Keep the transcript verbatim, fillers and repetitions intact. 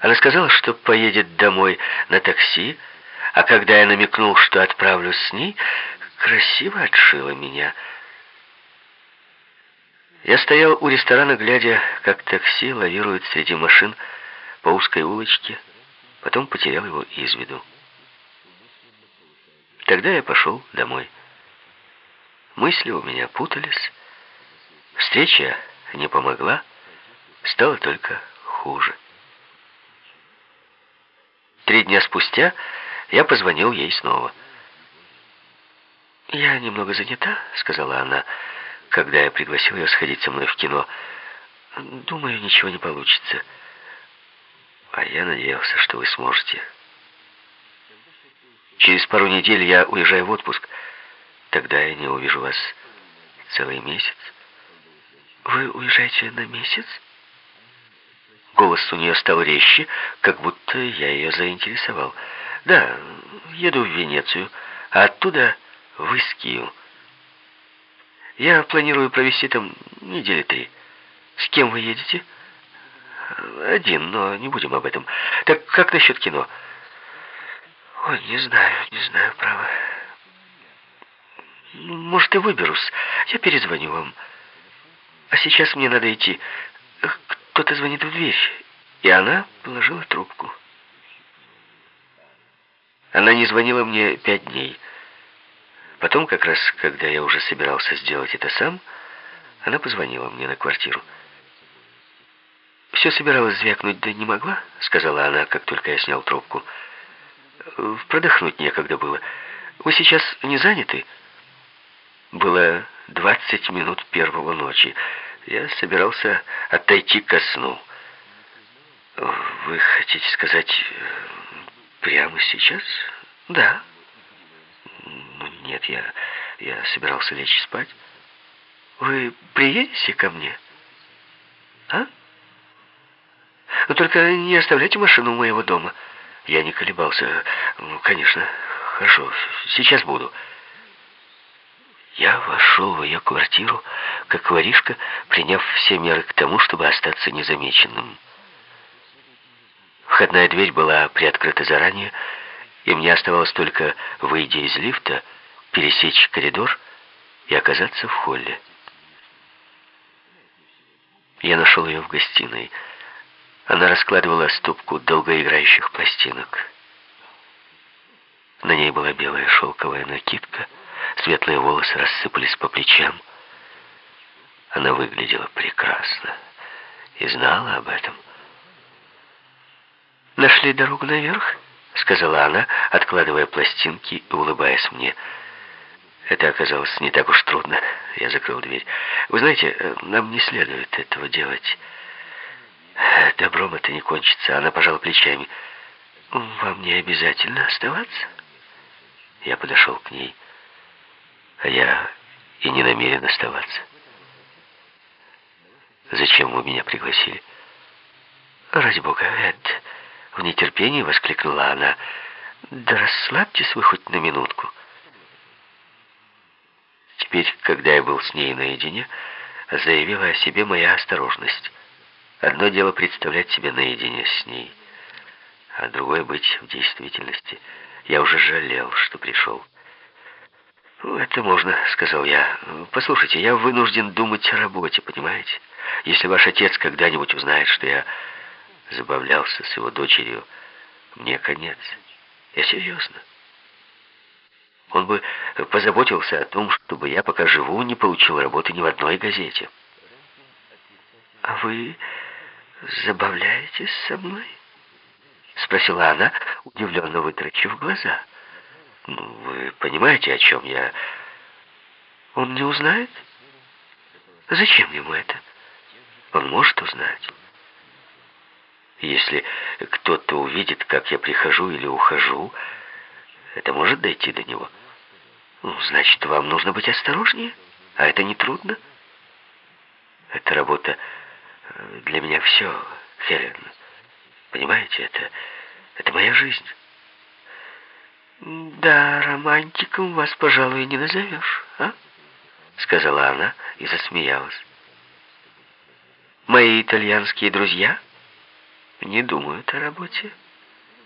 Она сказала, что поедет домой на такси, а когда я намекнул, что отправлюсь с ней, красиво отшила меня. Я стоял у ресторана, глядя, как такси лавирует среди машин по узкой улочке, потом потерял его из виду. Тогда я пошел домой. Мысли у меня путались, встреча не помогла, стало только хуже. Три дня спустя я позвонил ей снова. «Я немного занята», — сказала она, когда я пригласил ее сходить со мной в кино. «Думаю, ничего не получится». «А я надеялся, что вы сможете. Через пару недель я уезжаю в отпуск. Тогда я не увижу вас целый месяц». «Вы уезжаете на месяц?» Голос у нее стал резче, как будто я ее заинтересовал. «Да, еду в Венецию, а оттуда в Искию. Я планирую провести там недели три. С кем вы едете?» «Один, но не будем об этом. Так как насчет кино?» «Ой, не знаю, не знаю, право. Может, и выберусь. Я перезвоню вам. А сейчас мне надо идти. Кто-то звонит в дверь». И она положила трубку. Она не звонила мне пять дней. Потом, как раз, когда я уже собирался сделать это сам, она позвонила мне на квартиру. «Все собиралась звякнуть, да не могла», — сказала она, как только я снял трубку. «Продохнуть некогда было. Вы сейчас не заняты?» Было двадцать минут первого ночи. Я собирался отойти ко сну. «Вы хотите сказать, прямо сейчас?» «Да». «Ну, нет, я, я собирался лечь спать». «Вы приедете ко мне? А? Но только не оставляйте машину у моего дома». Я не колебался. «Ну, конечно, хорошо, сейчас буду». Я вошел в ее квартиру, как воришка, приняв все меры к тому, чтобы остаться незамеченным. Входная дверь была приоткрыта заранее, и мне оставалось только, выйдя из лифта, пересечь коридор и оказаться в холле. Я нашел ее в гостиной. Она раскладывала стопку долгоиграющих пластинок. На ней была белая шелковая накидка, светлые волосы рассыпались по плечам. Она выглядела прекрасно и знала об этом. «Нашли дорогу наверх?» — сказала она, откладывая пластинки и улыбаясь мне. Это оказалось не так уж трудно. Я закрыл дверь. «Вы знаете, нам не следует этого делать. Добром это не кончится». Она пожала плечами. «Вам не обязательно оставаться?» Я подошел к ней. «А я и не намерен оставаться». «Зачем вы меня пригласили?» «Ради бога, Эд!» В нетерпении воскликнула она. «Да расслабьтесь вы хоть на минутку». Теперь, когда я был с ней наедине, заявила о себе моя осторожность. Одно дело представлять себя наедине с ней, а другое быть в действительности. Я уже жалел, что пришел. «Ну, это можно», — сказал я. «Послушайте, я вынужден думать о работе, понимаете? Если ваш отец когда-нибудь узнает, что я забавлялся с его дочерью, мне конец. Я серьезно. Он бы позаботился о том, чтобы я, пока живу, не получил работы ни в одной газете». «А вы забавляетесь со мной?» — спросила она, удивленно вытаращив глаза. «Ну, вы понимаете, о чем я?» «Он не узнает? Зачем ему это? Он может узнать. Если кто-то увидит, как я прихожу или ухожу, это может дойти до него. Ну, значит, вам нужно быть осторожнее, а это не трудно. Эта работа для меня все, Хелен. Понимаете, это, это моя жизнь». «Да, романтиком вас, пожалуй, не назовешь, а?» — сказала она и засмеялась. «Мои итальянские друзья не думают о работе.